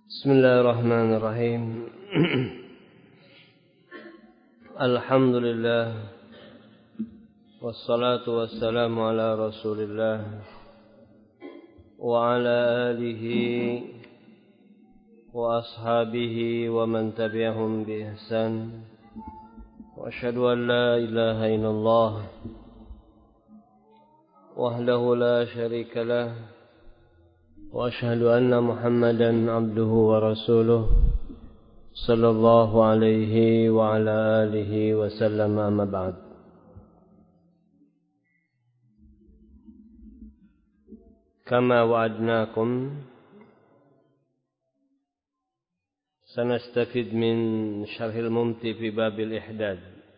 Bismillahirrahmanirrahim. Alhamdulillah. Wassalatu wassalamu ala Rasulillah wa ala alihi wa ashabihi wa man tabi'ahum bi ihsan. Wa asyhadu an la ilaha illallah wahdahu la syarika lah. وأشهد أن محمدا عبده ورسوله صلى الله عليه وعلى آله وسلم أما بعد. كما وعدناكم سنستفيد من شرح الممتع في باب الإحداد.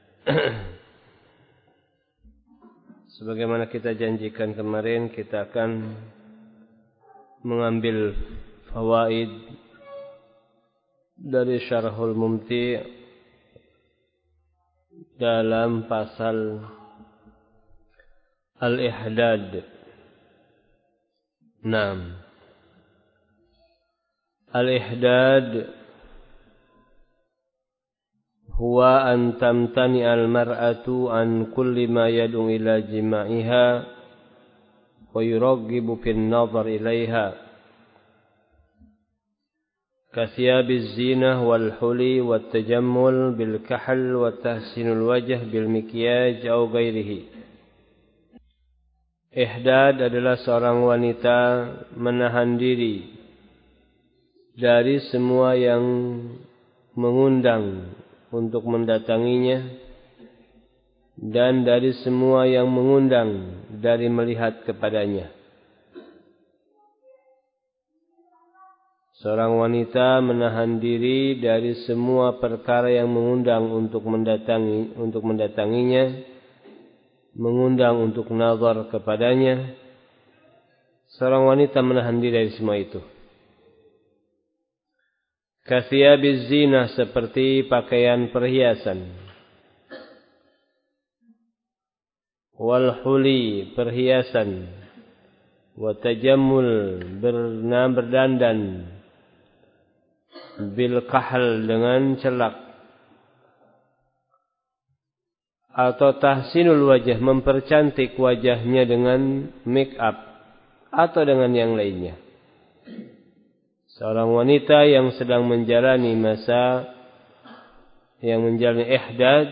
Sebagaimana kita janjikan kemarin, kita akan mengambil fawaid dari Syarhul Mumti' dalam pasal Al-Ihdad. Naam. Al-Ihdad huwa an tamtani al-mar'atu an kulli ma yad'u ila jima'iha ويرغب في النظر إليها كثياب الزينة والحلي والتجمل بالكحل وتحسين الوجه بالمكياج أو غيره. Ihdad adalah seorang wanita menahan diri dari semua yang mengundang untuk mendatanginya dan dari semua yang mengundang dari melihat kepadanya. Seorang wanita menahan diri dari semua perkara yang mengundang untuk mendatanginya, mengundang untuk nazar kepadanya. Seorang wanita menahan diri dari semua itu. Kathiyabiz zinah, seperti pakaian perhiasan. Wal huli, perhiasan. Wa tajammul, berdandan. Bil kahl, dengan celak. Atau tahsinul wajah, mempercantik wajahnya dengan make up atau dengan yang lainnya. Seorang wanita yang sedang menjalani ihdad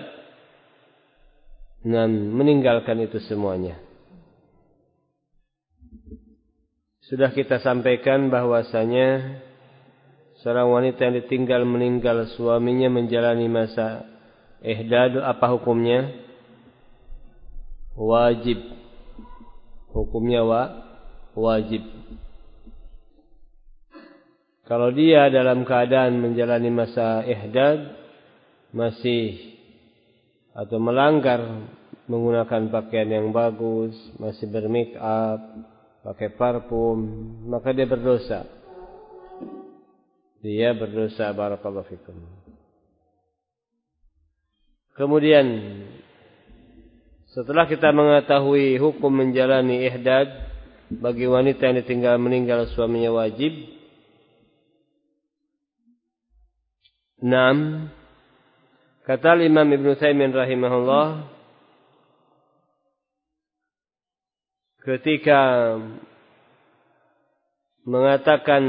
dan meninggalkan itu semuanya. Sudah kita sampaikan bahwasanya seorang wanita yang ditinggal meninggal suaminya menjalani masa ihdad, apa hukumnya? Wajib. Hukumnya wajib. Kalau dia dalam keadaan menjalani masa ihdad atau melanggar menggunakan pakaian yang bagus, masih bermake up, pakai parfum, maka dia berdosa. Dia berdosa, barakallahu fikum. Kemudian setelah kita mengetahui hukum menjalani ihdad bagi wanita yang ditinggal meninggal suaminya wajib. 6. Kata Imam Ibn Taimin rahimahullah, ketika mengatakan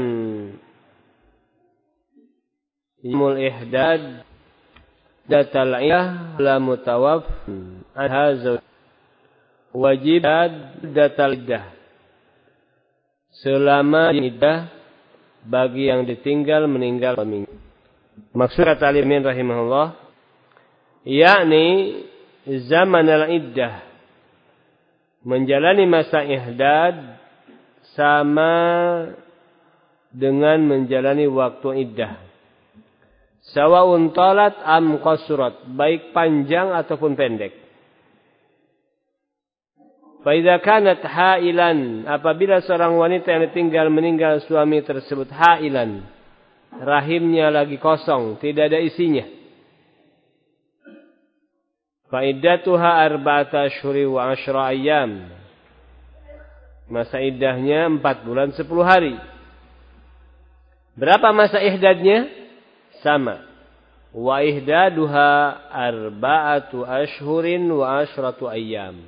ilmul ihdad datal idah la mutawaf hadza wajib datal idah, selama iddah bagi yang ditinggal meninggal suaminya. Maksud kata Al-Imin rahimahullah, yakni zaman al-iddah, menjalani masa ihdad sama dengan menjalani waktu iddah. Sawa'un talat am qasurat, baik panjang ataupun pendek. Fa idza kanat hailan, apabila seorang wanita yang ditinggal meninggal suami tersebut hailan, rahimnya lagi kosong, tidak ada isinya. Fa iddatuha 4 ashhuri wa 10 ayyam. Masa iddahnya 4 bulan 10 hari. Berapa masa ihdadnya? Sama. Wa ihdaduha 4 ashhurin wa 10 ayyam.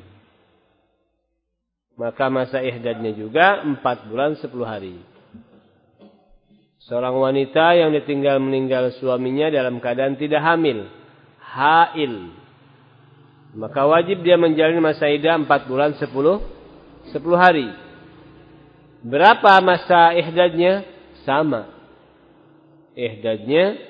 Maka masa ihdadnya juga 4 bulan 10 hari. Seorang wanita yang ditinggal meninggal suaminya dalam keadaan tidak hamil, hail, maka wajib dia menjalani masa iddah 4 bulan 10 hari. Berapa masa ihdadnya? Sama. Ihdadnya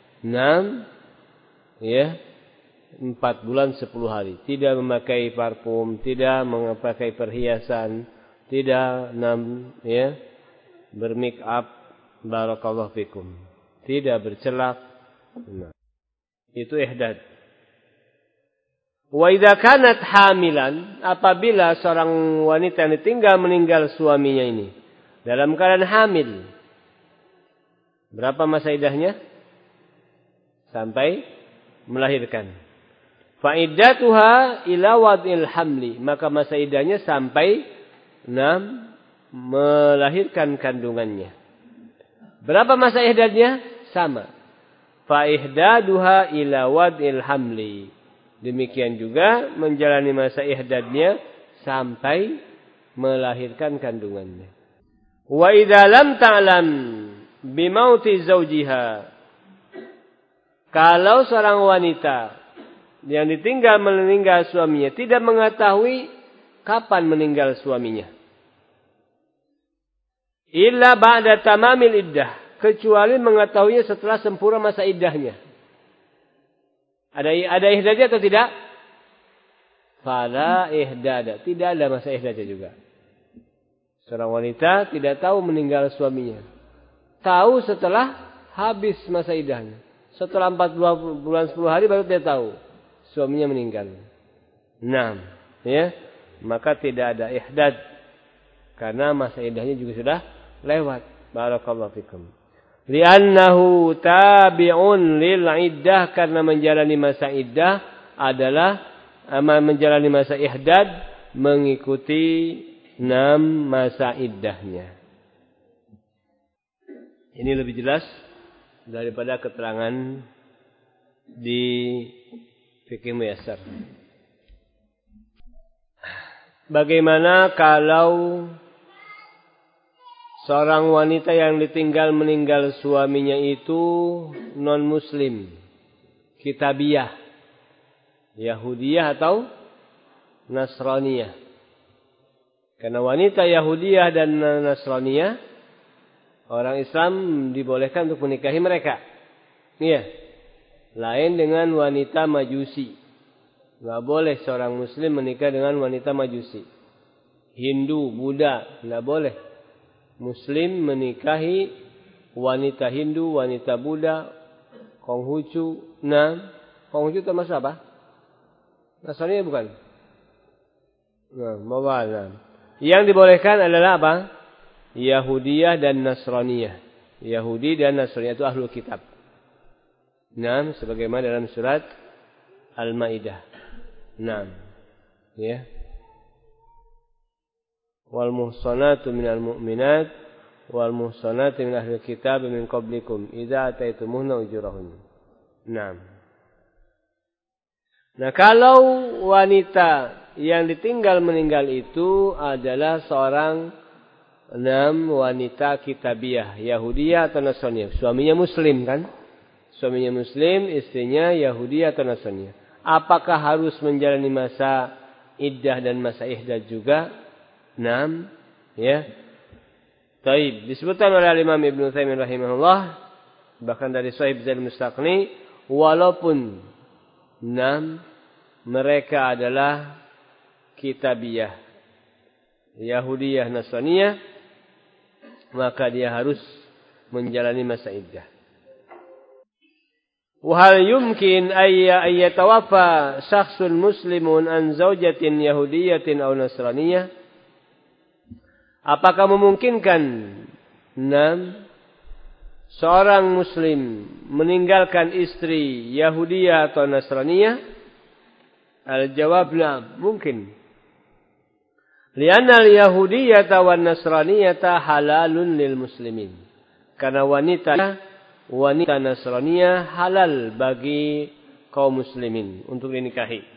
4 bulan 10 hari. Tidak memakai parfum, tidak memakai perhiasan, tidak bermake up, barakallahu fikum. Tidak bercelak. Nah, itu ihdad. Wa idza kanat hamilan, apabila seorang wanita yang ditinggal meninggal suaminya ini dalam keadaan hamil, berapa masa iddahnya? Sampai melahirkan. Fa iddatuha ila wad'il hamli, maka masa iddahnya sampai melahirkan kandungannya. Berapa masa iddahnya? Sama. Fa ihdaduha ila wad'il hamli. Demikian juga menjalani masa ihdadnya sampai melahirkan kandungannya. Wa idza lam ta'lam bimauti zawjiha, kalau seorang wanita yang ditinggal meninggal suaminya tidak mengetahui kapan meninggal suaminya, illa ba'da tamamil iddah, kecuali mengetahuinya setelah sempurna masa iddahnya. Ada ihdadnya atau tidak? Fala ihdada. Tidak ada masa ihdadnya juga. Seorang wanita tidak tahu meninggal suaminya. Tahu setelah habis masa iddahnya. Setelah 4 bulan 10 hari baru dia tahu suaminya meninggal. Maka tidak ada ihdad. Karena masa iddahnya juga sudah lewat. Barakallahu fikum. Li'annahu tabi'un lil iddah, karena menjalani masa iddah adalah menjalani masa ihdad mengikuti 6 masa iddahnya. Ini lebih jelas daripada keterangan di Fiqh Muyassar. Bagaimana kalau seorang wanita yang ditinggal meninggal suaminya itu non-muslim, kitabiyah, Yahudiyah atau Nasraniyah? Karena wanita Yahudiyah dan Nasraniyah, orang Islam dibolehkan untuk menikahi mereka. Iya. Lain dengan wanita Majusi. Nggak boleh seorang Muslim menikah dengan wanita Majusi. Hindu, Buddha, nggak boleh. Muslim menikahi wanita Hindu, wanita Buddha, Konghucu. Konghucu termasuk apa? Nasrani bukan? Yang dibolehkan adalah apa? Yahudiyah dan Nasraniyah. Yahudi dan Nasraniyah itu ahlul kitab. Sebagaimana dalam surat Al-Maidah. Wal muhsanatu minal mu'minat wal muhsanatu min ahli kitab min qablikum idza ataitumuhunna ujurahun. Nah, kalau wanita yang ditinggal meninggal itu adalah seorang wanita kitabiyah, Yahudiyah atau Nasraniyah. Suaminya muslim kan? Suaminya muslim, istrinya Yahudiyah atau Nasraniyah. Apakah harus menjalani masa iddah dan masa ihdad juga? Taib. Disebutkan oleh Imam Ibnu Utsaimin rahimahullah, bahkan dari Sahih Zaid Mustaqni, walaupun mereka adalah kitabiyah, Yahudiyah, Nasraniyah, maka dia harus menjalani masa iddah. Wa hal yumkin ay yatawaffa syakhsun muslimun an zaujatin yahudiyatin aw nasraniyah? Apakah memungkinkan seorang muslim meninggalkan istri Yahudiyah atau Nasraniyah? Al-jawab na'am, mungkin. Lianna al-Yahudiyyah wa Nasraniyah halalun lil muslimin. Karena wanita Nasraniyah halal bagi kaum muslimin untuk dinikahi.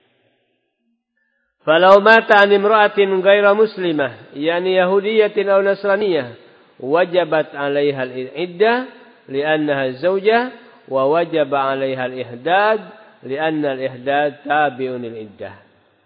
Falau mata an imra'atin ghaira muslimah, yani yahudiyatin aw nasraniyah, wajabat 'alaiha al-iddah li'annaha zawjah wa wajaba 'alaiha al-ihdad li'anna al-ihdad tabi'un lil-iddah.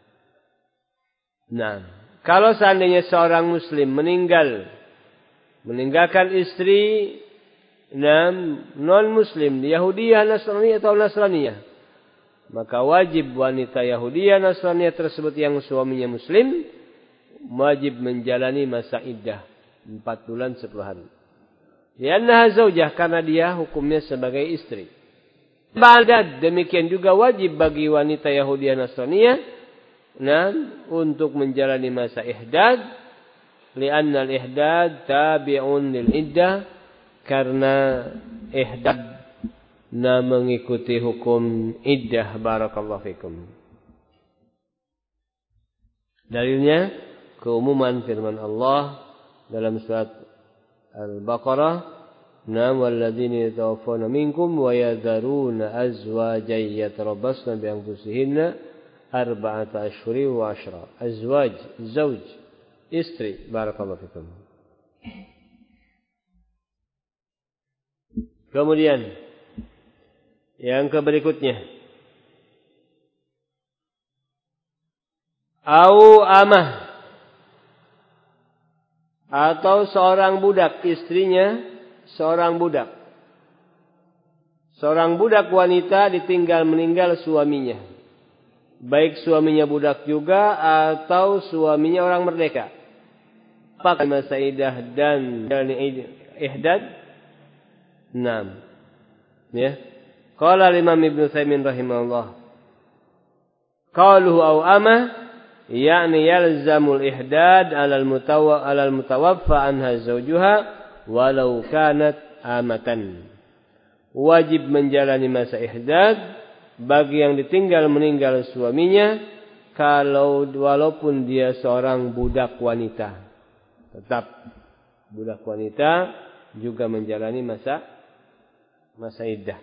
Nah, kalau seandainya seorang muslim meninggalkan istri non-muslim, Yahudiyah, Nasraniyah atau Nasraniyah, maka wajib wanita Yahudiyah, Nasraniyah tersebut yang suaminya muslim wajib menjalani masa iddah 4 bulan 10 hari. Liannaha zaujah, karena dia hukumnya sebagai istri. Demikian juga wajib bagi wanita Yahudiyah, Nasraniyah untuk menjalani masa ihdad, li'anna al-ihdad tabi'un lil-iddah, karena ihdad mengikuti hukum iddah. Barakallahu fikum. Dalilnya keumuman firman Allah dalam surat Al-Baqarah, walladzina yatawaffawna minkum wa yadharuna azwajan yatarabbasna bi anfusihinna arba'ata ashhurin wa 'ashra. Azwaj, zauj, istri. Barakallahu fikum. Kemudian yang berikutnya, au amah, atau seorang budak, istrinya seorang budak. Seorang budak wanita ditinggal meninggal suaminya. Baik suaminya budak juga atau suaminya orang merdeka. Pakai masa iddah dan ihdad. 6. Ya. Qala Imam Ibnu Utsaimin rahimahullah, qaluhu au ama yakni yalzamul ihdad 'alal mutawaffa anha zawjuha walau kanat amatan. Wajib menjalani masa ihdad bagi yang ditinggal meninggal suaminya walaupun dia seorang budak wanita. Tetap budak wanita juga menjalani masa iddah.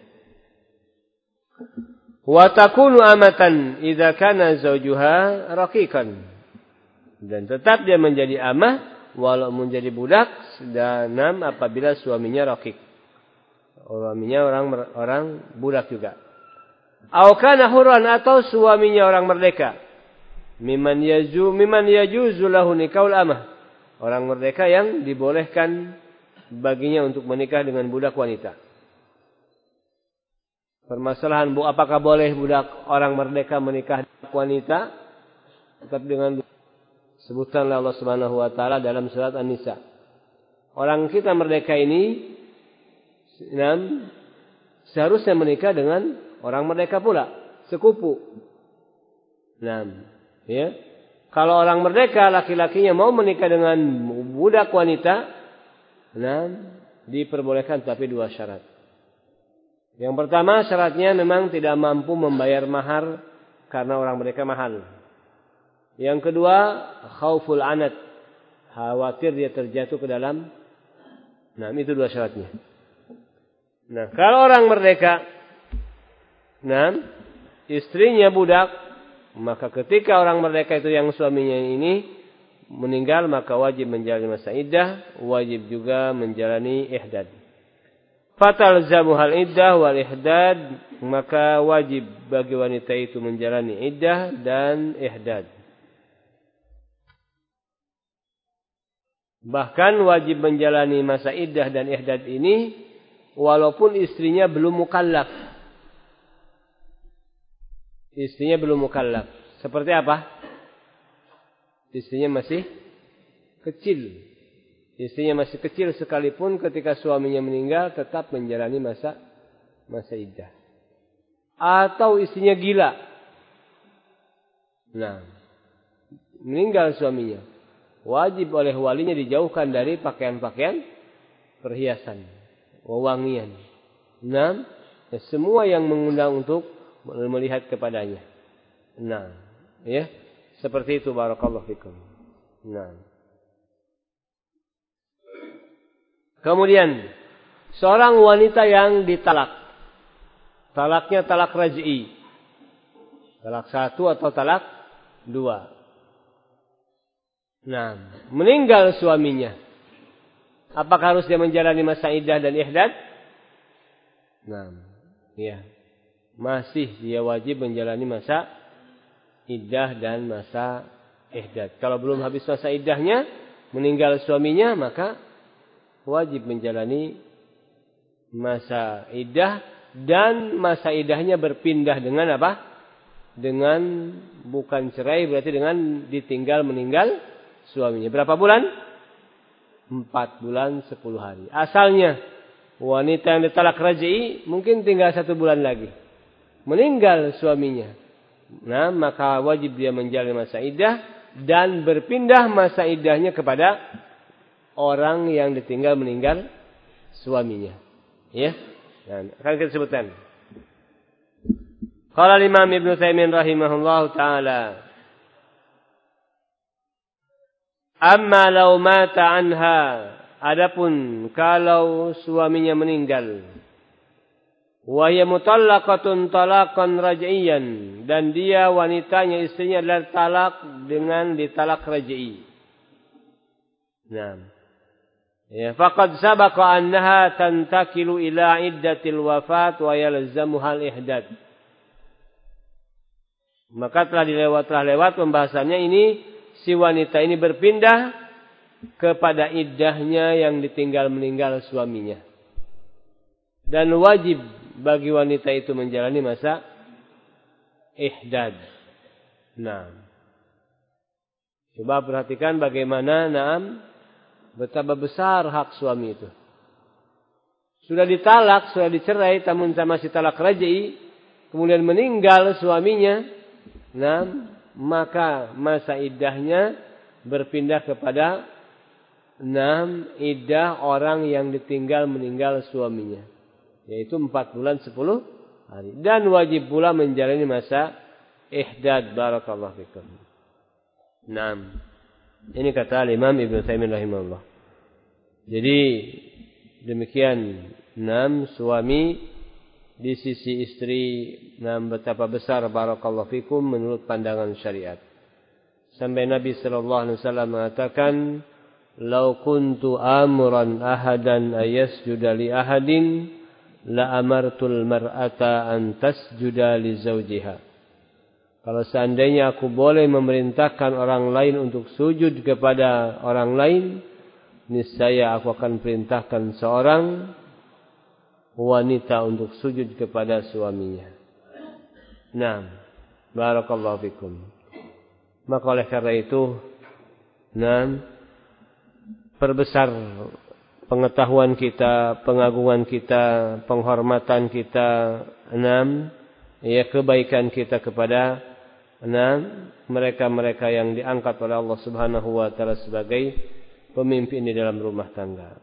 Wa takunu amatan idza kana zawjuha raqiqan. Dan tetap dia menjadi amah walau menjadi budak dan apabila suaminya raqiq. Suaminya orang budak juga. Au kana hurran, atau suaminya orang merdeka. Miman yajuzu lahu nikahul amah. Orang merdeka yang dibolehkan baginya untuk menikah dengan budak wanita. Permasalahan apakah boleh budak orang merdeka menikah dengan wanita? Tetap dengan sebutan Allah Subhanahu wa taala dalam surat An-Nisa. Orang kita merdeka ini seharusnya menikah dengan orang merdeka pula, sekupu. Ya. Kalau orang merdeka laki-lakinya mau menikah dengan budak wanita, diperbolehkan, tapi 2 syarat. Yang pertama, syaratnya memang tidak mampu membayar mahar karena orang merdeka mahal. Yang kedua, khauful anat, khawatir dia terjatuh ke dalam. Itu 2 syaratnya. Kalau orang merdeka istrinya budak, maka ketika orang merdeka itu yang suaminya ini meninggal, maka wajib menjalani masa iddah, wajib juga menjalani ihdad. Fatalzamuhal iddah wal ihdad, maka wajib bagi wanita itu menjalani iddah dan ihdad. Bahkan wajib menjalani masa iddah dan ihdad ini walaupun istrinya belum mukallaf. Istrinya belum mukallaf. Seperti apa? Istrinya masih kecil. Istrinya masih kecil sekalipun ketika suaminya meninggal tetap menjalani masa iddah. Atau istrinya gila. Meninggal suaminya. Wajib oleh walinya dijauhkan dari pakaian-pakaian perhiasan, wewangian. Semua yang mengundang untuk melihat kepadanya. Ya, seperti itu. Barakallahu fikum. Kemudian Seorang wanita yang ditalak. Talaknya talak raj'i. Talak 1 atau talak 2. Nah, meninggal suaminya. Apakah harus dia menjalani masa iddah dan ihdad? Nah, ya. Masih dia wajib menjalani masa iddah dan masa ihdad. Kalau belum habis masa iddahnya, meninggal suaminya, maka wajib menjalani masa iddah, dan masa iddahnya berpindah dengan apa? Dengan bukan cerai, berarti dengan ditinggal meninggal suaminya. Berapa bulan? 4 bulan 10 hari. Asalnya wanita yang ditalak raj'i mungkin tinggal 1 bulan lagi. Meninggal suaminya. Nah, maka wajib dia menjalani masa iddah dan berpindah masa iddahnya kepada orang yang ditinggal meninggal suaminya. Ya, dan akan kita sebutkan. Qala Imam Ibnu Taimin rahimahullahu taala, amma law mata anha, adapun kalau suaminya meninggal, wa hiya mutallaqatun talaqan raj'iyan, dan dia wanitanya istrinya adalah talak dengan ditalak raj'i. Nah, ya, faqad sabaqa annaha tantakilu ila iddatil wafat wa yalzamuha al-ihdad. Maka telah lewat pembahasannya ini, si wanita ini berpindah kepada iddahnya yang ditinggal meninggal suaminya. Dan wajib bagi wanita itu menjalani masa ihdad. Nah, coba perhatikan bagaimana betapa besar hak suami itu. Sudah ditalak, sudah dicerai, namun masih talak raj'i, kemudian meninggal suaminya, nah, maka masa iddahnya berpindah kepada iddah orang yang ditinggal meninggal suaminya, yaitu 4 bulan 10 hari. Dan wajib pula menjalani masa ihdad. Barakallahu fikum. Nah, ini kata Imam Ibnu Taimin rahimahullah. Jadi demikian, suami di sisi istri, betapa besar barakallahu fikum menurut pandangan syariat. Sampai Nabi sallallahu alaihi wasallam mengatakan, "Lau kuntu amuran ahadan ayasjuda li ahadin la amartul mar'ata an tasjuda li zawjiha." Kalau seandainya aku boleh memerintahkan orang lain untuk sujud kepada orang lain, niscaya aku akan perintahkan seorang wanita untuk sujud kepada suaminya. Nah, barakallahu fikum. Maka oleh karena itu, perbesar pengetahuan kita, pengagungan kita, penghormatan kita, kebaikan kita kepada mereka-mereka yang diangkat oleh Allah Subhanahu wa taala sebagai pemimpin di dalam rumah tangga.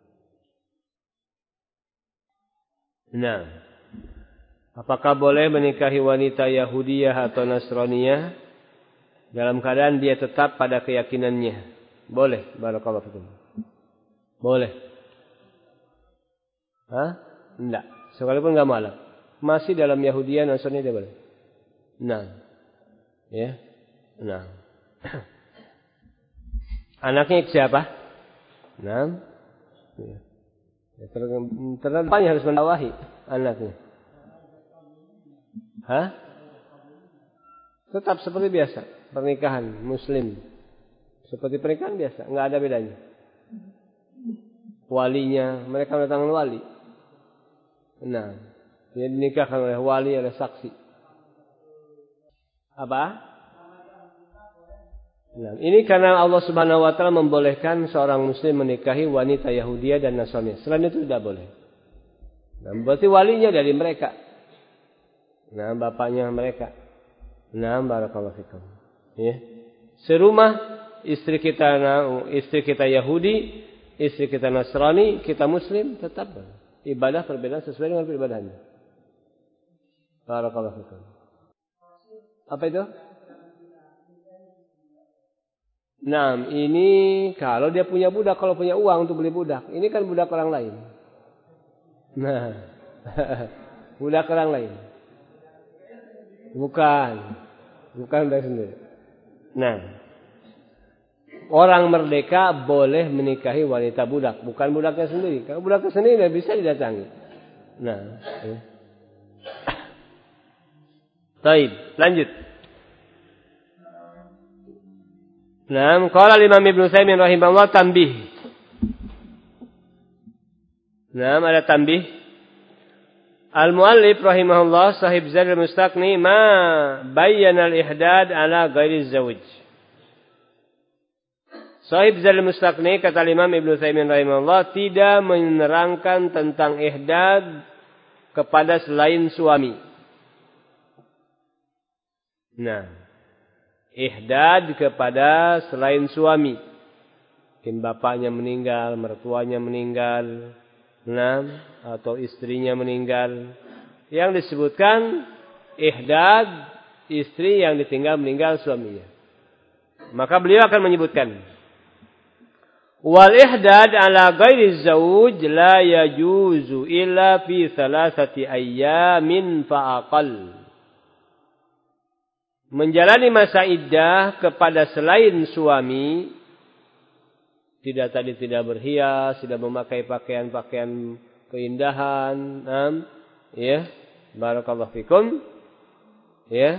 Nah, apakah boleh menikahi wanita Yahudiyah atau Nasraniyah dalam keadaan dia tetap pada keyakinannya? Boleh, barakallahu fikum. Boleh. Enggak, sekalipun enggak malam. Masih dalam Yahudiyah, Nasraniyah dia boleh. Nah, ya. Nah. Anaknya siapa? Nah. Ya. Ternyata harus mendawahi anaknya. Tetap seperti biasa, pernikahan Muslim. Seperti pernikahan biasa, enggak ada bedanya. Walinya, mereka mendatangkan wali. Nah, dia dinikahkan oleh wali, oleh saksi. Apa? Nah, ini karena Allah Subhanahu wa taala membolehkan seorang muslim menikahi wanita Yahudiyah dan Nasraniyah. Selain itu tidak boleh. Nah, berarti walinya dari mereka. Nah, bapaknya mereka. Nah, barakallahu fikum. Ya. Serumah istri kita Yahudi, istri kita Nasrani, kita Muslim, tetap ibadah perbedaan sesuai dengan peribadahannya. Barakallahu fikum. Apa itu? Nah, ini kalau dia punya budak, kalau punya uang untuk beli budak. Ini kan budak orang lain. Nah, budak orang lain. Bukan budak sendiri. Nah, orang merdeka boleh menikahi wanita budak, bukan budaknya sendiri. Kalau budaknya sendiri tidak bisa didatangi. Nah, baik, lanjut. Nah, qala Imam Ibnu Utsaimin rahimahullah tanbih. Nah, ada tanbih. Al-muallif rahimahullah sahib Zadul Mustaqni ma bayyana al-ihdad ala ghairi zawj. Sahib Zadul Mustaqni kata Imam Ibnu Utsaimin rahimahullah tidak menerangkan tentang ihdad kepada selain suami. Nah, ihdad kepada selain suami. Mungkin bapaknya meninggal, mertuanya meninggal, atau istrinya meninggal. Yang disebutkan ihdad istri yang ditinggal meninggal suaminya. Maka beliau akan menyebutkan wal ihdad ala ghairi zawj la yajuzu illa fi thalathati ayyamin fa aqall. Menjalani masa iddah kepada selain suami, tidak berhias, tidak memakai pakaian-pakaian keindahan, ya, barakallahu fikum, ya,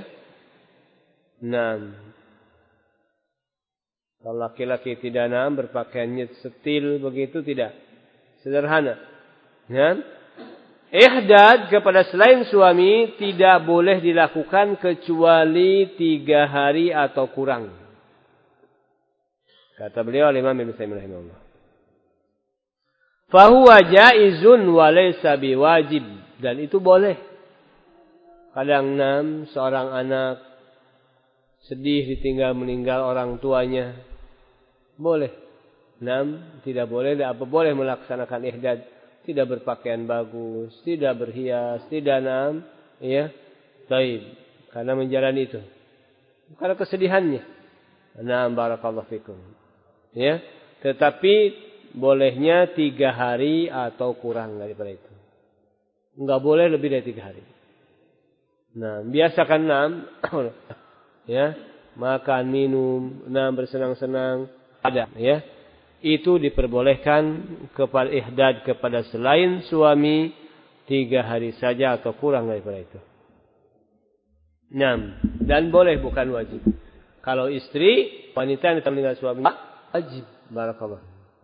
kalau laki-laki tidak berpakaian setil begitu tidak, sederhana, ya. Ihdad kepada selain suami tidak boleh dilakukan kecuali 3 hari atau kurang. Kata beliau Imam Ibnu Utsaimin rahimahullah. Fahuwa jaizun wa laysa biwajib, dan itu boleh. Kadang seorang anak sedih ditinggal meninggal orang tuanya. Boleh. Tidak boleh, apa boleh melaksanakan ihdad, tidak berpakaian bagus, tidak berhias, tidak ya. Baik, karena menjalani itu. Karena kesedihannya. Barakallahu fikum. Ya, tetapi bolehnya 3 hari atau kurang daripada itu. Enggak boleh lebih dari 3 hari. Biasakan ya, makan, minum, bersenang-senang, ada, ya. Itu diperbolehkan kepada ihdad kepada selain suami 3 hari saja atau kurang daripada itu. Dan boleh bukan wajib. Kalau istri wanita yang meninggal suaminya wajib, barakallah.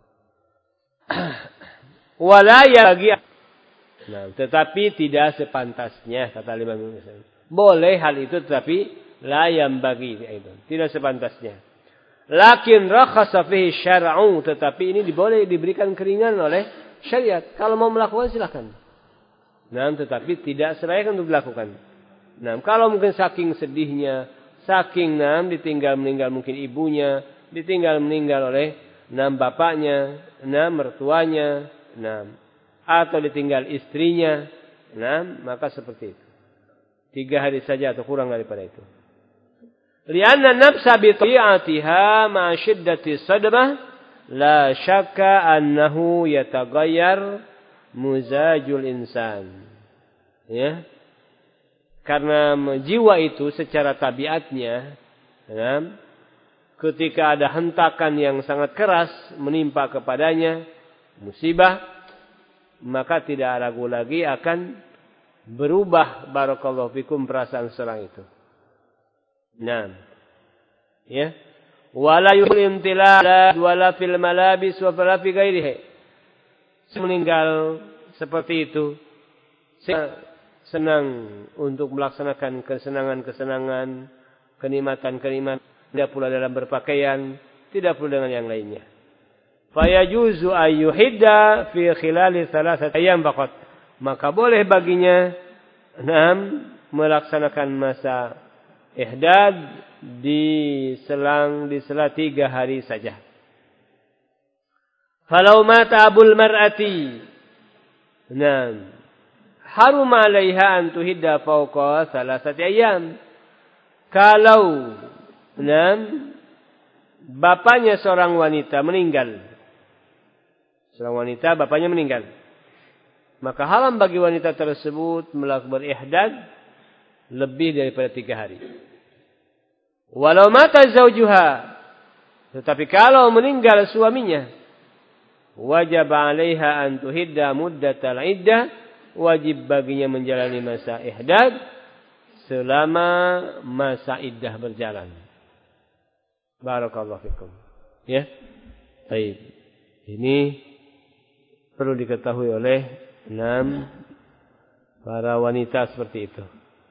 Wala yagi. Tetapi tidak sepantasnya, kata Imam Ibnu Utsaimin. Boleh hal itu, tetapi la yambagi itu, tidak sepantasnya. Lakin rakhasa fihi syar'u, tetapi ini boleh diberikan keringanan oleh syariat. Kalau mau melakukan silakan. Tetapi tidak serahkan untuk dilakukan. Kalau mungkin saking sedihnya, saking ditinggal meninggal mungkin ibunya, ditinggal meninggal oleh bapaknya, mertuanya, atau ditinggal istrinya, maka seperti itu. 3 hari saja atau kurang daripada itu. Lianna nafsa bi ta'iatiha ma shiddati sadmah la syakka annahu yataghayyar muzajul insan. Ya. Karena jiwa itu secara tabiatnya, ketika ada hentakan yang sangat keras menimpa kepadanya, musibah, maka tidak ragu lagi akan berubah, barakallahu fikum, perasaan seorang itu. Ya. Wala yulimtila wala fil malabis wa fala fi ghairihi. Meninggal seperti itu, senang untuk melaksanakan kesenangan-kesenangan, kenikmatan-kenikmatan, tidak pula dalam berpakaian, tidak pula dengan yang lainnya. Fayajuzu ayyuhidda fi khilali 3 ayyam faqat. Maka boleh baginya melaksanakan masa ihdad di sela 3 hari saja. Falau mata abul mar'ati, harum 'alaiha an tuhidda fawqa 3 ayyam. Kalau bapaknya seorang wanita meninggal, seorang wanita bapaknya meninggal, maka haram bagi wanita tersebut melakukan berihdad lebih daripada 3 hari. Walau mata zaujuha, tetapi kalau meninggal suaminya, wajib 'alaiha an tuhidda muddatal iddah, wajib baginya menjalani masa ihdad selama masa iddah berjalan. Barakallahu fikum. Ya. Baik. Ini perlu diketahui oleh 6 para wanita seperti itu.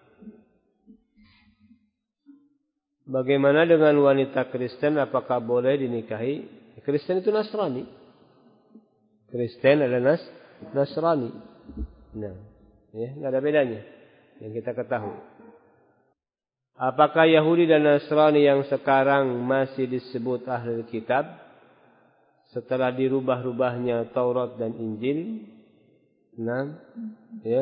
Bagaimana dengan wanita Kristen? Apakah boleh dinikahi? Kristen itu Nasrani. Kristen adalah Nasrani. Nah, ya, nggak ada bedanya yang kita ketahui. Apakah Yahudi dan Nasrani yang sekarang masih disebut ahli kitab setelah dirubah-rubahnya Taurat dan Injil? Nah, ya.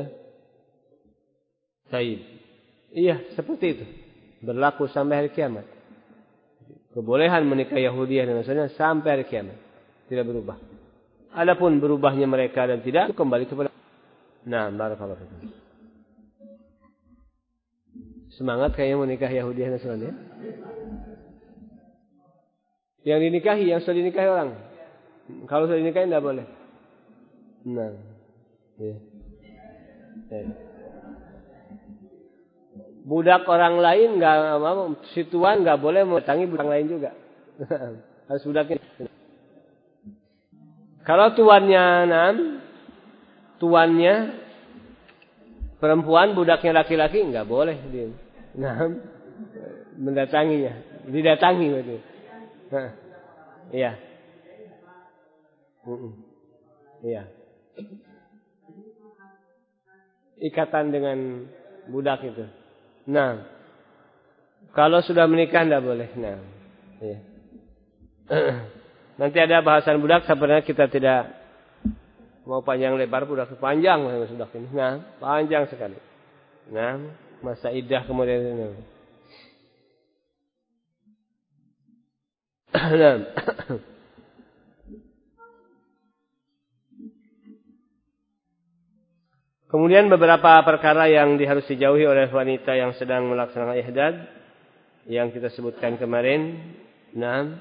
Baik. Iya, seperti itu. Berlaku sampai hari kiamat. Kebolehan menikah Yahudi dan Nasrani sampai hari kiamat. Tidak berubah. Adapun berubahnya mereka dan tidak, itu kembali kepada. Nah, barakallahu fikum. Semangat kayaknya menikah Yahudi dan Nasrani. Ya? Yang dinikahi, yang sudah dinikahi orang. Kalau sudah dinikahi tidak boleh. Nah, ya. Budak orang lain nggak mau, si tuan nggak boleh mendatangi budak lain juga. Harus budaknya. Kalau tuannya perempuan, budaknya laki-laki, nggak boleh dia. Mendatanginya, didatangi berarti. Iya. Iya. Ikatan dengan budak itu. Nah, kalau sudah menikah tidak boleh. Nah, iya. Nanti ada bahasan budak, sebenarnya kita tidak mau panjang lebar, budak panjang budak ini. Nah, panjang sekali. Nah, masa iddah kemudian ini. Nah. Kemudian beberapa perkara yang harus dijauhi oleh wanita yang sedang melaksanakan ihdad yang kita sebutkan kemarin. Nah,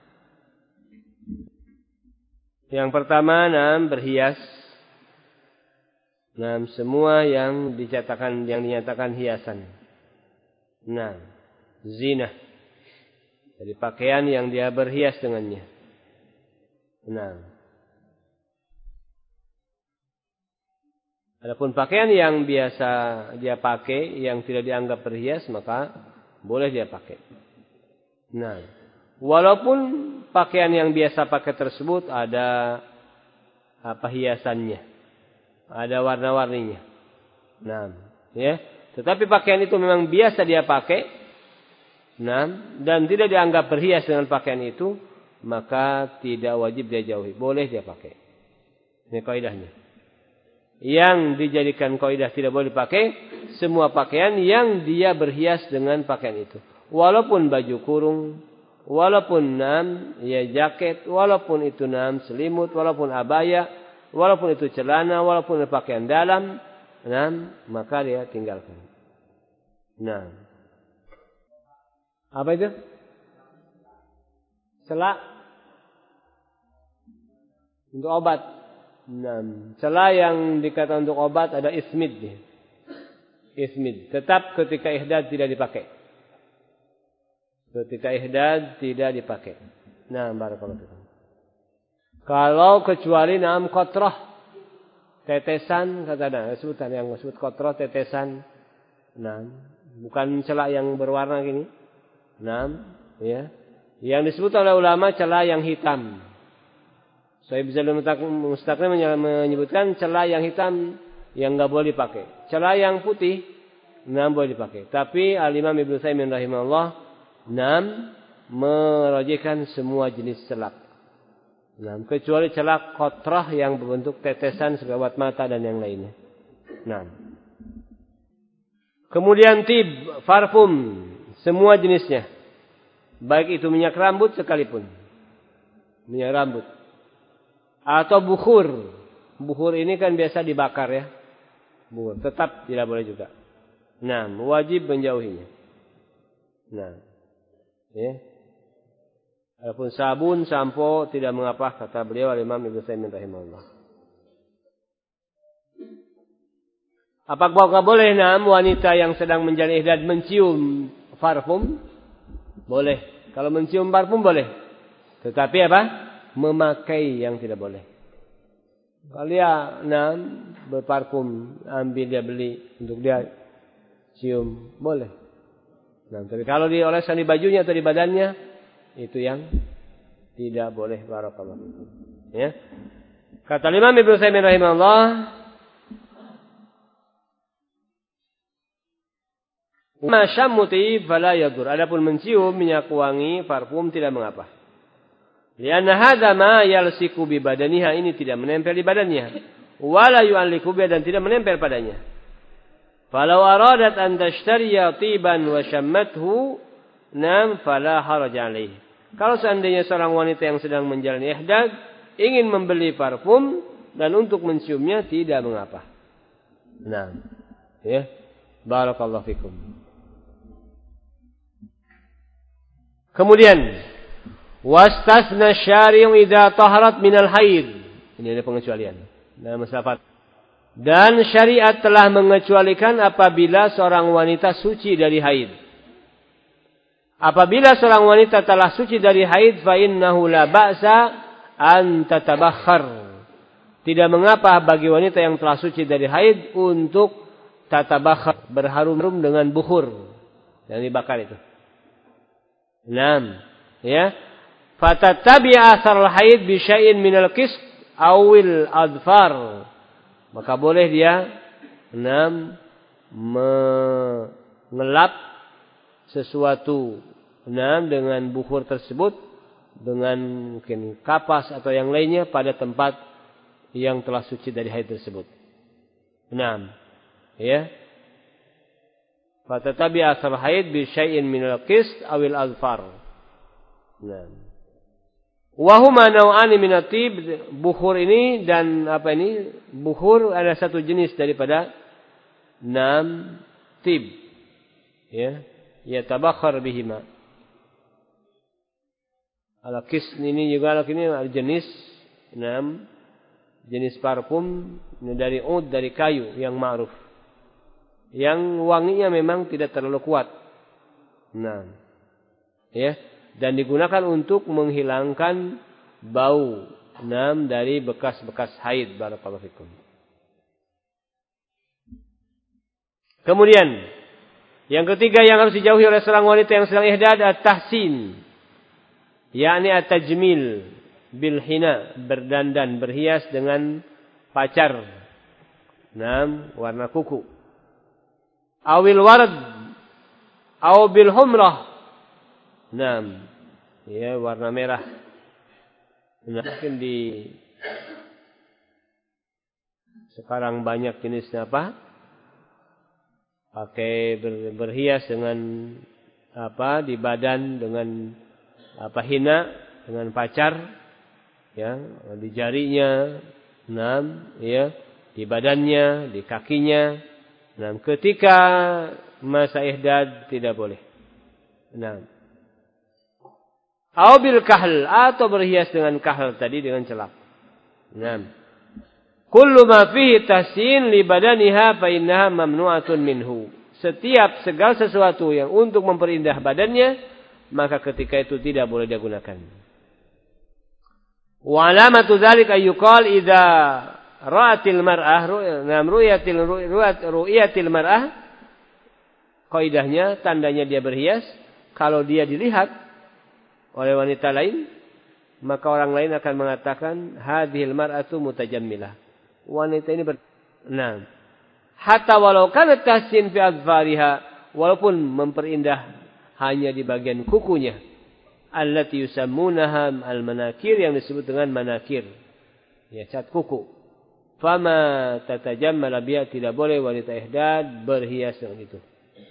yang pertama, berhias. Nah, semua yang dinyatakan hiasan. Nah, zina. Jadi pakaian yang dia berhias dengannya. Nah, adapun pakaian yang biasa dia pakai, yang tidak dianggap berhias, maka boleh dia pakai. Nah, walaupun pakaian yang biasa pakai tersebut ada hiasannya, ada warna-warninya. Nah, ya. Tetapi pakaian itu memang biasa dia pakai. Nah, dan tidak dianggap berhias dengan pakaian itu, maka tidak wajib dia jauhi. Boleh dia pakai. Ini kaidahnya. Yang dijadikan kaidah tidak boleh dipakai semua pakaian yang dia berhias dengan pakaian itu. Walaupun baju kurung, walaupun jaket, walaupun itu selimut, walaupun abaya, walaupun itu celana, walaupun itu pakaian dalam, maka dia tinggalkan. Nah, apa itu? Celak untuk obat. Nah, celak yang dikatakan untuk obat ada ismid. Ismid. Tetap ketika ihdad tidak dipakai. Ketika ihdad tidak dipakai. Nah, barakallahu fikum. Kalau kecuali qatrah, tetesan, kata sebutan yang disebut qatrah, tetesan. Nah, bukan celak yang berwarna gini. Nah, ya. Yang disebut oleh ulama celak yang hitam. Sahib Zalul Mustaqim menyebutkan celak yang hitam yang enggak boleh dipakai. Celak yang putih boleh dipakai. Tapi Al-Imam Ibnu Utsaimin rahimahullah merajihkan semua jenis celak. Kecuali celak qatrah yang berbentuk tetesan sekawat mata dan yang lainnya. Kemudian parfum, semua jenisnya. Baik itu minyak rambut sekalipun. Minyak rambut. Atau bukhur. bukhur ini kan biasa dibakar ya. Bukhur tetap tidak boleh juga. Nah, wajib menjauhinya. Nah, ya. Adapun sabun, sampo tidak mengapa kata beliau Imam Ibnu Utsaimin rahimahullah. Apakah boleh wanita yang sedang menjalani ihdad mencium parfum? Boleh. Kalau mencium parfum boleh. Tetapi apa? Memakai yang tidak boleh. Kalau dia berparfum, ambil dia beli untuk dia cium, boleh. Nah, tapi kalau dioleskan di bajunya atau di badannya, itu yang tidak boleh. Barakallahu fikum. Ya. Kata Imam Ibnu Utsaimin rahimahullah, "Ma syammuti fala yadur." Adapun mencium minyak wangi, parfum tidak mengapa. Lianna hadza ma yalsiku bi badaniha, ini tidak menempel di badannya. Wala yu'alliku bi, dan tidak menempel padanya. Falau aradat an tashtariya tiban wa syammathu fala haraj alaihi. Kalau seandainya seorang wanita yang sedang menjalani ihdad ingin membeli parfum dan untuk menciumnya, tidak mengapa. Nah, ya. Barakallahu fikum. Kemudian wastasna syari'u idza taharat minal haid. Ini ada pengecualian dalam masalah. Dan syariat telah mengecualikan apabila seorang wanita suci dari haid. Apabila seorang wanita telah suci dari haid, fa innahu la ba'sa an tatabakhkhar. Tidak mengapa bagi wanita yang telah suci dari haid untuk tatabakhkhar, berharum-harum dengan bukhur yang dibakar itu. 6. Ya. Fatatabi asar al-haid bi syai'in minal qist awil adfar. Maka boleh dia mengelap sesuatu dengan bukhur tersebut, dengan mungkin kapas atau yang lainnya pada tempat yang telah suci dari haid tersebut. 6. Ya. Fatatabi asar haid bi syai'in minal qist awil adfar. 6. Wahuma naw'ani minatib, bukhur ini dan apa ini? Bukhur ada satu jenis daripada 6 tib. Ya, yatabakhkhar bihima. Al-qis ini juga ini jenis 6 jenis parfum dari ud, dari kayu yang ma'ruf. Yang wanginya memang tidak terlalu kuat. Nah, ya. Dan digunakan untuk menghilangkan bau dari bekas-bekas haid. Barakallahu fikum. Kemudian yang ketiga yang harus dijauhi oleh seorang wanita yang sedang ihdad, at-tahsin, yakni at-tajmil bil hina, berdandan, berhias dengan pacar, warna kuku, awil warad, aw bil humrah, ya, warna merah. Mungkin di sekarang banyak jenisnya apa? Pakai berhias dengan apa di badan, dengan apa hina, dengan pacar, ya, di jarinya, ya, di badannya, di kakinya. Ketika masa ihdad tidak boleh. Aubil kahl, atau berhias dengan kahl tadi, dengan celak. Kullu ma fihi tahsin li badaniha fa innaha mamnu'atun minhu. Setiap segala sesuatu yang untuk memperindah badannya, maka ketika itu tidak boleh digunakan. Wa alamatu dzalika yuqal idza ra'atil mar'ah ru'yatil mar'ah. Kaidahnya, tandanya dia berhias, kalau dia dilihat oleh wanita lain, maka orang lain akan mengatakan hadhil mar'atu mutajammilah. Wanita ini hatta walau kanat tahsin fi adfariha, walaupun memperindah hanya di bagian kukunya, allati yusammunaha al-manakir, yang disebut dengan manakir, ya, cat kuku. Fama tatajammala biha, tidak boleh wanita ihdad berhias dengan itu.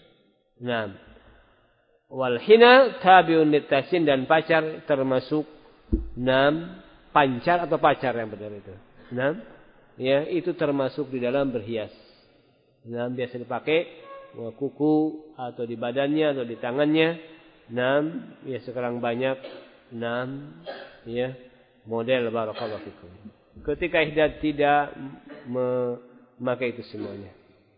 Wal hina tabi'un litahsin, dan pacar termasuk pancar atau pacar yang benar itu. ya, itu termasuk di dalam berhias. Nah, biasa dipakai kuku atau di badannya atau di tangannya. Nah, ya sekarang banyak ya model barakallahu fikum. Ketika ihdad tidak memakai itu semuanya.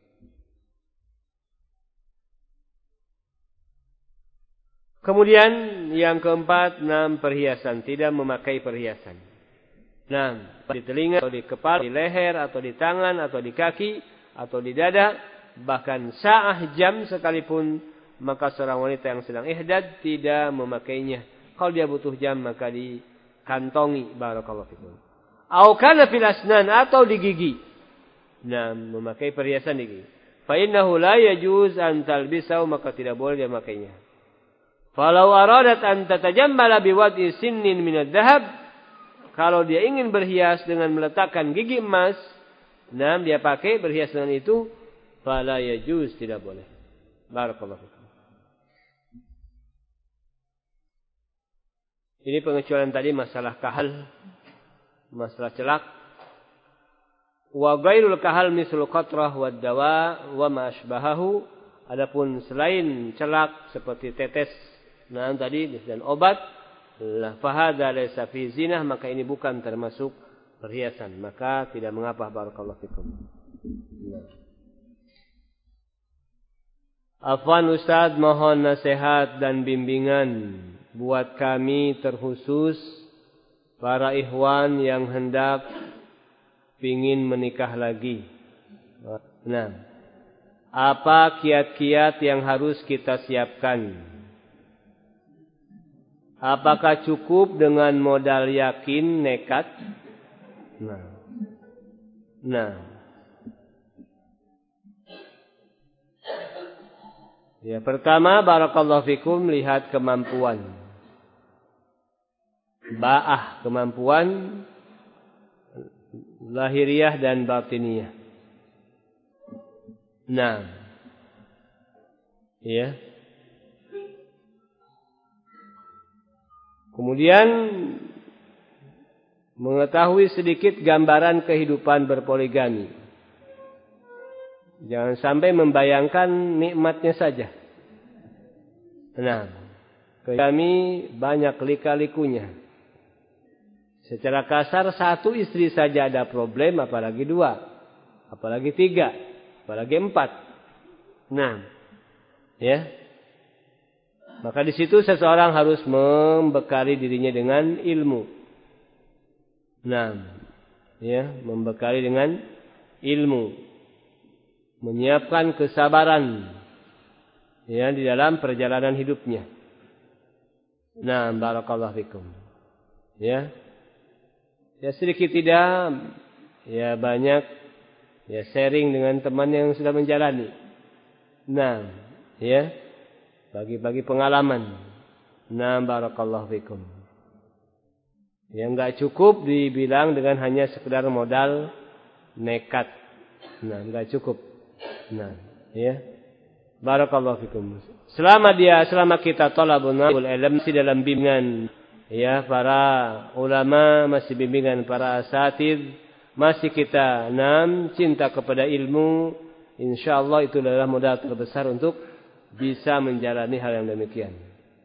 Kemudian yang keempat, perhiasan, tidak memakai perhiasan. Di telinga atau di kepala, di leher atau di tangan atau di kaki atau di dada, bahkan sa'ah jam sekalipun, maka seorang wanita yang sedang ihdad tidak memakainya. Kalau dia butuh jam maka dikantongi barakallahu fikum. Au kana fil asnan, atau di gigi. Memakai perhiasan di gigi. Fa innahu la yajuz an talbisahu, maka tidak boleh dia memakainya. Falau aradat an tatajammala biwad'i sinnin min ad-dhahab, kalau dia ingin berhias dengan meletakkan gigi emas, dia pakai berhias dengan itu, fala yajuz, tidak boleh. Barakallahu fikum. Ini pengecualian tadi masalah kahal, masalah celak. Wa ghairul kahal mislu qatrah wad dawa wa ma asbahahu. Adapun selain celak seperti tetes tadi dan obat, fahadha laysa fi zinah, maka ini bukan termasuk perhiasan, maka tidak mengapa barakallahu fikum. Afwan Ustaz, mohon nasihat dan bimbingan buat kami, terkhusus para ikhwan yang hendak pingin menikah lagi. Apa kiat-kiat yang harus kita siapkan? Apakah cukup dengan modal yakin, nekat? Ya, pertama barakallahu fikum, lihat kemampuan. Kemampuan lahiriah dan batiniah. Ya. Kemudian mengetahui sedikit gambaran kehidupan berpoligami. Jangan sampai membayangkan nikmatnya saja. Poligami banyak lika-likunya. Secara kasar, satu istri saja ada problem, apalagi dua, apalagi tiga, apalagi empat. Ya. Maka di situ seseorang harus membekali dirinya dengan ilmu. Membekali dengan ilmu, menyiapkan kesabaran di dalam perjalanan hidupnya. Barakallahu fikum. Ya sedikit tidak, ya banyak, ya sharing dengan teman yang sudah menjalani. Bagi-bagi pengalaman. Barakallahu fikum. Yang enggak cukup dibilang dengan hanya sekedar modal nekat. Enggak cukup. Barakallahu fikum. Selama kita thalabul ilm, masih dalam bimbingan para ulama, masih bimbingan para asatidz, masih kita cinta kepada ilmu, insyaallah itu adalah modal terbesar untuk bisa menjalani hal yang demikian.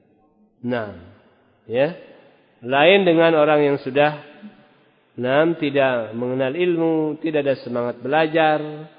Lain dengan orang yang sudah tidak mengenal ilmu, tidak ada semangat belajar.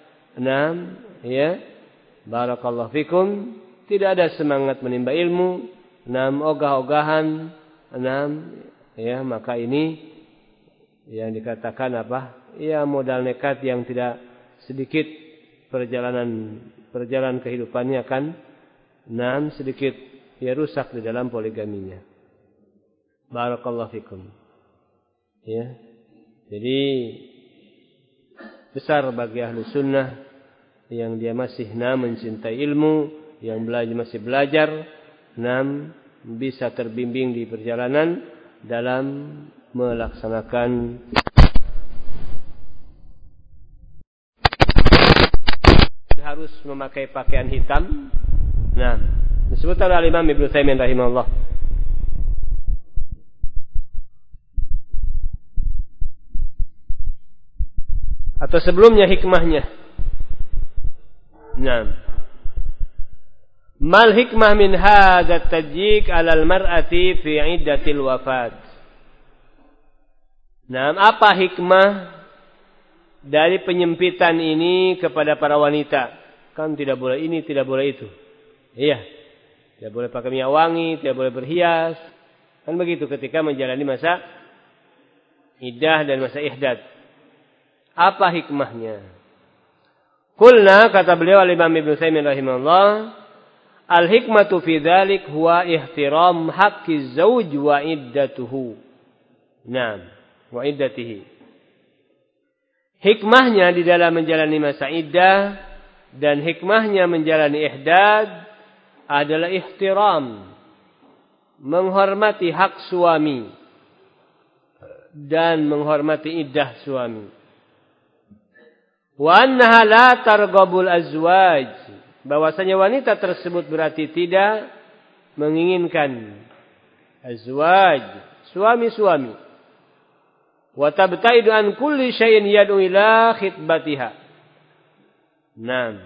Barakallahu fikum, tidak ada semangat menimba ilmu, ogah-ogahan, maka ini yang dikatakan modal nekat yang tidak sedikit perjalanan kehidupannya akan sedikit rusak di dalam poligaminya. Barakallahu fikum. Jadi besar bagi ahlu sunnah yang dia masih mencintai ilmu, yang masih belajar, bisa terbimbing di perjalanan dalam melaksanakan harus memakai pakaian hitam. Disebutkan oleh Imam Ibnu Taimiyah rahimahullah. atau sebelumnya hikmahnya. Nah, mal hikmah min hadza tajik 'ala al-mar'ati fi 'iddatil wafat. Nah, apa hikmah dari penyempitan ini kepada para wanita? Kan tidak boleh ini, tidak boleh itu. Iya. Tidak boleh pakai minyak wangi, tidak boleh berhias. Kan begitu ketika menjalani masa iddah dan masa ihdad. Apa hikmahnya? Qulna, kata beliau Al-Imam Ibnu Utsaimin rahimahullah, al-hikmatu fi dzalik huwa ihtiram haqqi zauj wa iddatuhu. Naam, wa iddatihi. Hikmahnya di dalam menjalani masa iddah dan hikmahnya menjalani ihdad adalah ihtiram, menghormati hak suami dan menghormati iddah suami. Wa annaha la targhabul azwaj, bahwasanya wanita tersebut berarti tidak menginginkan azwaj, suami-suami. Wa tabtaidu an kulli syai'in yad'u ila khitbatiha. Naam.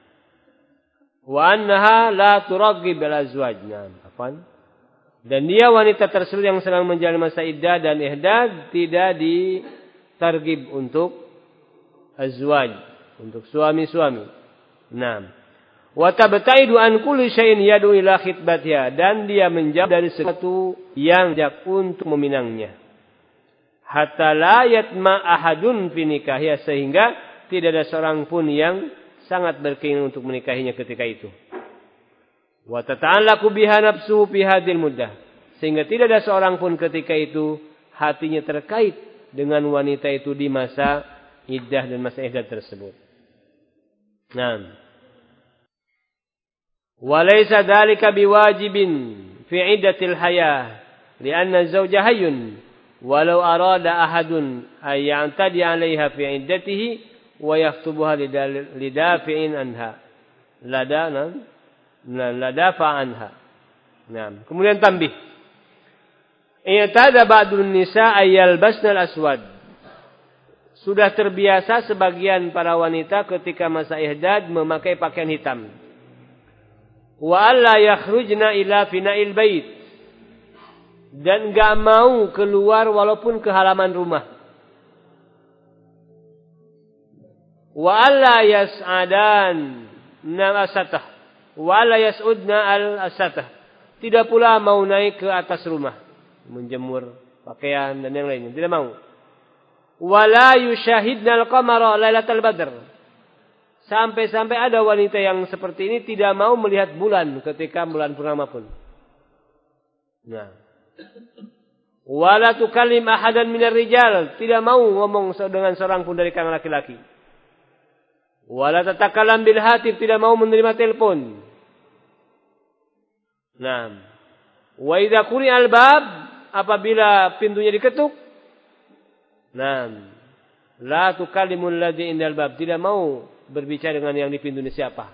Wa annaha la turaghib al azwaj. Naam, apaan? Dan dia wanita tersebut yang sedang menjalani masa iddah dan ihdad tidak ditarghib untuk azwaj, untuk suami-suami. Naam. Wa tabtaidu an kulli syai'in yad'u ila khitbatiha, dan dia menjauh dari sesuatu yang jak untuk meminangnya. Hatta la yatma ahadun fi nikahiha, sehingga tidak ada seorang pun yang sangat berkeinginan untuk menikahinya ketika itu. Wa tata'allaqu biha nafsuhu fi hadhil muddah, sehingga tidak ada seorang pun ketika itu hatinya terkait dengan wanita itu di masa iddah dan masa ihdad tersebut. Naam. Wa laysa dzalika biwajibin fi iddatil hayah, li'anna az-zawja hayyun walau arada ahadun ay ya'tadi 'alayha fi iddatihi wa yaktubuha lidafi'in anha. Ladafa anha. Naam. Kemudian tambih. I'tada ba'dun nisa ayyalbasna al-aswad. Sudah terbiasa sebagian para wanita ketika masa ihdad memakai pakaian hitam. Wa alla yakhrujna ila fina'il bait. Dan enggak mau keluar walaupun ke halaman rumah. Wa alla yas'adan al-asatah. Wa alla yas'udna al-asatah. Tidak pula mau naik ke atas rumah, menjemur pakaian dan yang lainnya. Tidak mau. Wala yushahidna al-qamara lailatal badr. Sampai-sampai ada wanita yang seperti ini tidak mau melihat bulan ketika bulan purnama pun. Nah. Wala tukallim ahadan minar rijal, tidak mau ngomong dengan seorang pun dari kalangan laki-laki. Wala tatakallam bil hatif, tidak mau menerima telepon. Nah. Wa idza quri'al bab, apabila pintunya diketuk, nah, la tukallimul ladzi indal bab, tidak mau berbicara dengan yang di pintu ini siapa.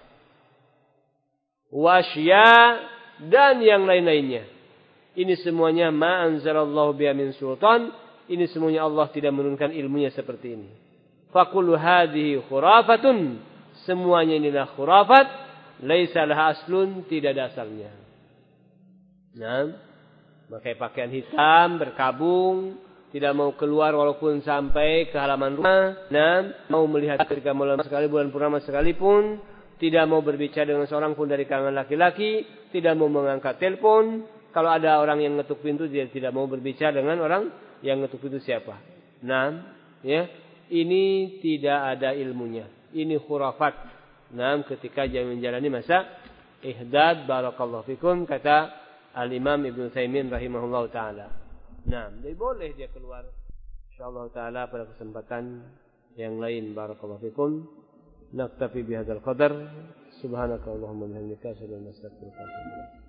Wasya, dan yang lain-lainnya. Ini semuanya ma anzalallahu biha min sultan. Ini semuanya Allah tidak menurunkan ilmunya seperti ini. Faqul hadhihi khurafatun, semuanya inilah khurafat, laisa laha aslun, tidak ada asalnya. Nah, pakai pakaian hitam, berkabung, tidak mau keluar walaupun sampai ke halaman rumah. Nah, mau melihat ketika malam sekali, bulan purnama sekalipun. Tidak mau berbicara dengan seorang pun dari kalangan laki-laki. Tidak mau mengangkat telepon. Kalau ada orang yang ngetuk pintu, dia tidak mau berbicara dengan orang yang ngetuk pintu siapa. Nah, ya, ini tidak ada ilmunya. Ini khurafat. Nah, ketika dia menjalani masa ihdad, barakallahu fikum, kata Al-Imam Ibnu Utsaimin rahimahullah ta'ala. Nah, jadi boleh dia keluar. InsyaAllah ta'ala pada kesempatan yang lain. Barakallahu fikum. Naktafi bihadzal qadar. Subhanaka Allahumma bihamdika asyhadu an la ilaha illa anta astaghfiruka wa atubu ilaik.